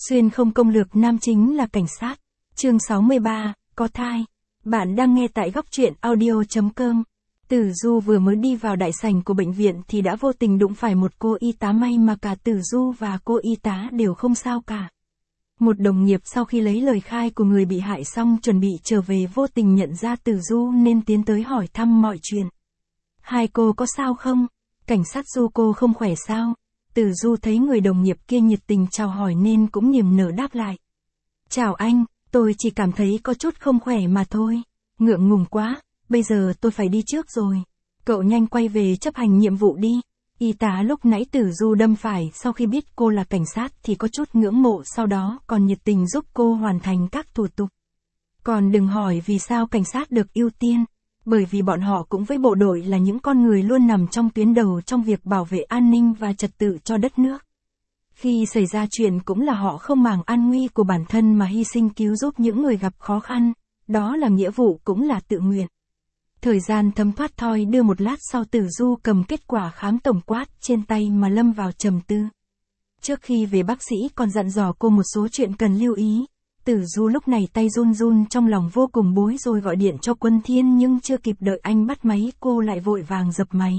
Xuyên không công lược nam chính là cảnh sát. Chương 63, có thai. Bạn đang nghe tại góc truyện audio.com. Tử Du vừa mới đi vào đại sảnh của bệnh viện thì đã vô tình đụng phải một cô y tá, may mà cả Tử Du và cô y tá đều không sao cả. Một đồng nghiệp sau khi lấy lời khai của người bị hại xong chuẩn bị trở về vô tình nhận ra Tử Du nên tiến tới hỏi thăm mọi chuyện. Hai cô có sao không? Cảnh sát Du, cô không khỏe sao? Tử Du thấy người đồng nghiệp kia nhiệt tình chào hỏi nên cũng niềm nở đáp lại. Chào anh, tôi chỉ cảm thấy có chút không khỏe mà thôi. Ngượng ngùng quá, bây giờ tôi phải đi trước rồi. Cậu nhanh quay về chấp hành nhiệm vụ đi. Y tá lúc nãy Tử Du đâm phải sau khi biết cô là cảnh sát thì có chút ngưỡng mộ, sau đó còn nhiệt tình giúp cô hoàn thành các thủ tục. Còn đừng hỏi vì sao cảnh sát được ưu tiên. Bởi vì bọn họ cũng với bộ đội là những con người luôn nằm trong tuyến đầu trong việc bảo vệ an ninh và trật tự cho đất nước. Khi xảy ra chuyện cũng là họ không màng an nguy của bản thân mà hy sinh cứu giúp những người gặp khó khăn, đó là nghĩa vụ cũng là tự nguyện. Thời gian thấm thoát thoi đưa, một lát sau Tử Du cầm kết quả khám tổng quát trên tay mà lâm vào trầm tư. Trước khi về bác sĩ còn dặn dò cô một số chuyện cần lưu ý. Tử Du lúc này tay run run trong lòng vô cùng bối rối, gọi điện cho Quân Thiên nhưng chưa kịp đợi anh bắt máy cô lại vội vàng dập máy.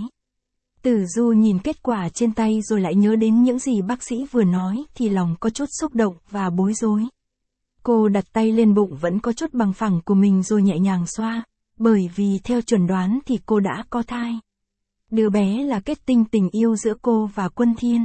Tử Du nhìn kết quả trên tay rồi lại nhớ đến những gì bác sĩ vừa nói thì lòng có chút xúc động và bối rối. Cô đặt tay lên bụng vẫn có chút bằng phẳng của mình rồi nhẹ nhàng xoa, bởi vì theo chuẩn đoán thì cô đã có thai. Đứa bé là kết tinh tình yêu giữa cô và Quân Thiên.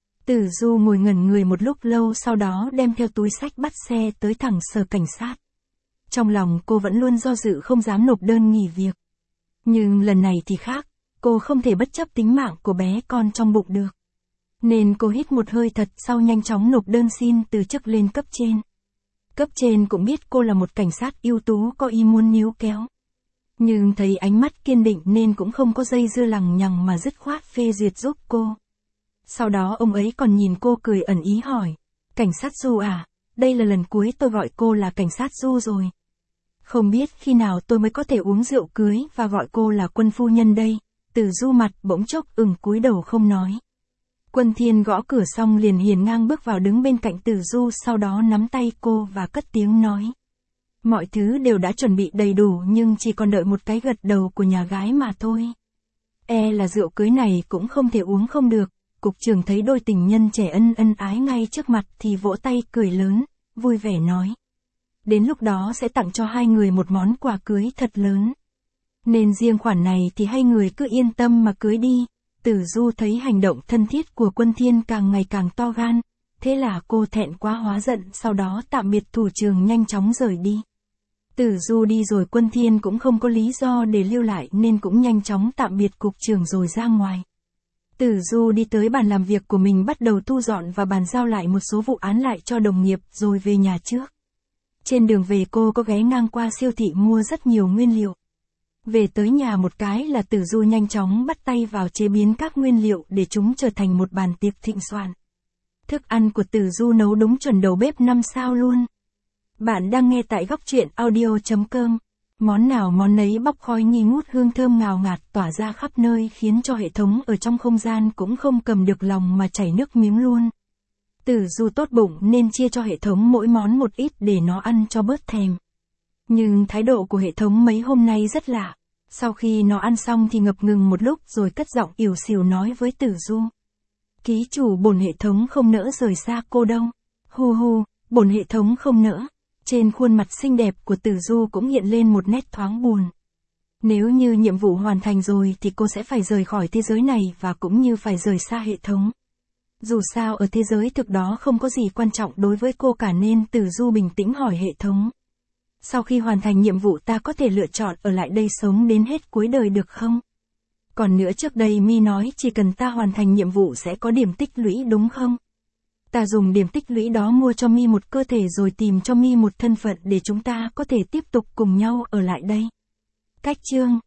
Tử Du ngồi ngẩn người một lúc lâu, sau đó đem theo túi xách bắt xe tới thẳng sở cảnh sát. Trong lòng cô vẫn luôn do dự không dám nộp đơn nghỉ việc. Nhưng lần này thì khác, cô không thể bất chấp tính mạng của bé con trong bụng được. Nên cô hít một hơi thật sau nhanh chóng nộp đơn xin từ chức lên cấp trên. Cấp trên cũng biết cô là một cảnh sát ưu tú, có ý muốn níu kéo. Nhưng thấy ánh mắt kiên định nên cũng không có dây dưa lằng nhằng mà dứt khoát phê duyệt giúp cô. Sau đó ông ấy còn nhìn cô cười ẩn ý hỏi, cảnh sát Du à, đây là lần cuối tôi gọi cô là cảnh sát Du rồi. Không biết khi nào tôi mới có thể uống rượu cưới và gọi cô là Quân phu nhân đây. Tử Du mặt bỗng chốc cúi đầu không nói. Quân Thiên gõ cửa xong liền hiền ngang bước vào đứng bên cạnh Tử Du, sau đó nắm tay cô và cất tiếng nói. Mọi thứ đều đã chuẩn bị đầy đủ nhưng chỉ còn đợi một cái gật đầu của nhà gái mà thôi. Là rượu cưới này cũng không thể uống không được. Cục trưởng thấy đôi tình nhân trẻ ân ái ngay trước mặt thì vỗ tay cười lớn, vui vẻ nói. Đến lúc đó sẽ tặng cho hai người một món quà cưới thật lớn. Nên riêng khoản này thì hai người cứ yên tâm mà cưới đi. Tử Du thấy hành động thân thiết của Quân Thiên càng ngày càng to gan. Thế là cô thẹn quá hóa giận, sau đó tạm biệt thủ trưởng nhanh chóng rời đi. Tử Du đi rồi Quân Thiên cũng không có lý do để lưu lại nên cũng nhanh chóng tạm biệt cục trưởng rồi ra ngoài. Tử Du đi tới bàn làm việc của mình, bắt đầu thu dọn và bàn giao lại một số vụ án lại cho đồng nghiệp rồi về nhà trước. Trên đường về cô có ghé ngang qua siêu thị mua rất nhiều nguyên liệu. Về tới nhà một cái là Tử Du nhanh chóng bắt tay vào chế biến các nguyên liệu để chúng trở thành một bàn tiệc thịnh soạn. Thức ăn của Tử Du nấu đúng chuẩn đầu bếp 5 sao luôn. Bạn đang nghe tại góc truyện audio.com. Món nào món nấy bốc khói nghi ngút, hương thơm ngào ngạt tỏa ra khắp nơi khiến cho hệ thống ở trong không gian cũng không cầm được lòng mà chảy nước miếng luôn. Tử Du tốt bụng nên chia cho hệ thống mỗi món một ít để nó ăn cho bớt thèm. Nhưng thái độ của hệ thống mấy hôm nay rất lạ. Sau khi nó ăn xong thì ngập ngừng một lúc rồi cất giọng ỉu xìu nói với Tử Du. Ký chủ, bổn hệ thống không nỡ rời xa cô đâu. Hu hu, bổn hệ thống không nỡ. Trên khuôn mặt xinh đẹp của Tử Du cũng hiện lên một nét thoáng buồn. Nếu như nhiệm vụ hoàn thành rồi thì cô sẽ phải rời khỏi thế giới này và cũng như phải rời xa hệ thống. Dù sao ở thế giới thực đó không có gì quan trọng đối với cô cả nên Tử Du bình tĩnh hỏi hệ thống. Sau khi hoàn thành nhiệm vụ ta có thể lựa chọn ở lại đây sống đến hết cuối đời được không? Còn nữa, trước đây Mi nói chỉ cần ta hoàn thành nhiệm vụ sẽ có điểm tích lũy đúng không? Ta dùng điểm tích lũy đó mua cho Mi một cơ thể rồi tìm cho Mi một thân phận để chúng ta có thể tiếp tục cùng nhau ở lại đây. Cách chương